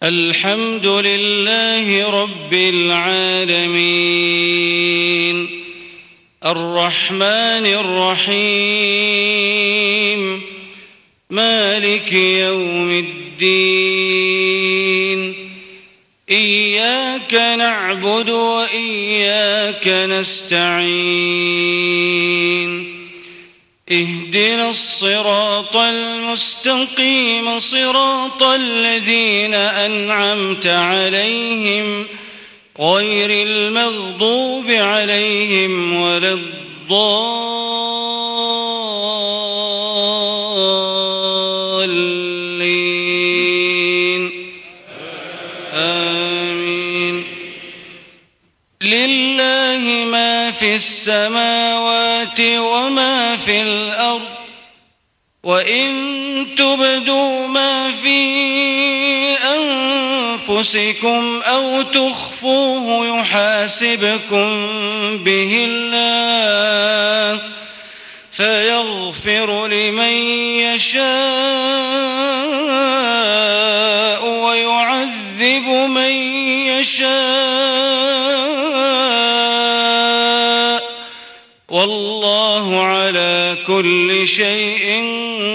الحمد لله رب العالمين الرحمن الرحيم مالك يوم الدين إياك نعبد وإياك نستعين اهدنا الصراط المستقيم صراط الذين أنعمت عليهم غير المغضوب عليهم ولا الضالين آمين. لله ما في السماوات وما في الأرض وإن تبدوا ما في أنفسكم أو تخفوه يحاسبكم به الله فيغفر لمن يشاء ويعذب من يشاء والله على كل شيء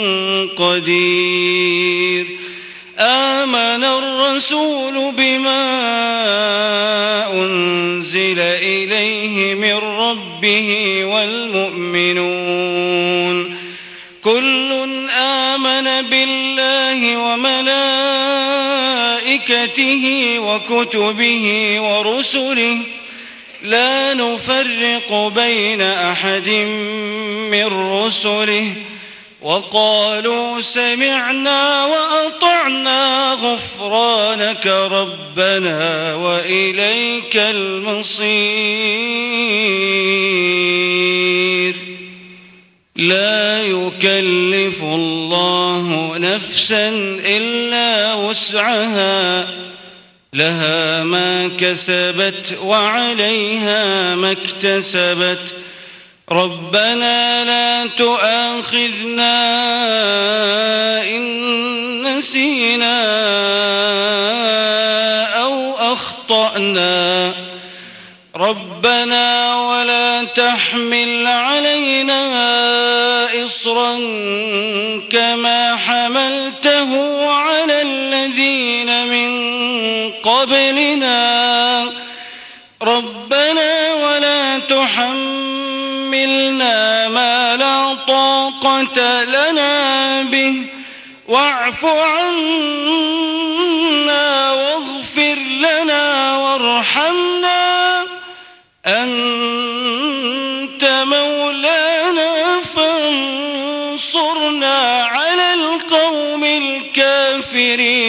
قدير. آمن الرسول بما أنزل إليه من ربه والمؤمنون كل آمن بالله وملائكته وكتبه ورسله لا نفرق بين أحد من رسله وقالوا سمعنا وأطعنا غفرانك ربنا وإليك المصير. لا يكلف الله نفسا إلا وسعها لها ما كسبت وعليها ما اكتسبت ربنا لا تؤاخذنا إن نسينا أو أخطأنا ربنا ولا تحمل علينا إصرا كما حملته على الذين من قبلنا ربنا ولا تحملنا ما لا طاقة لنا به واعف عنا واغفر لنا وارحمنا أنت مولانا فانصرنا على القوم الكافرين.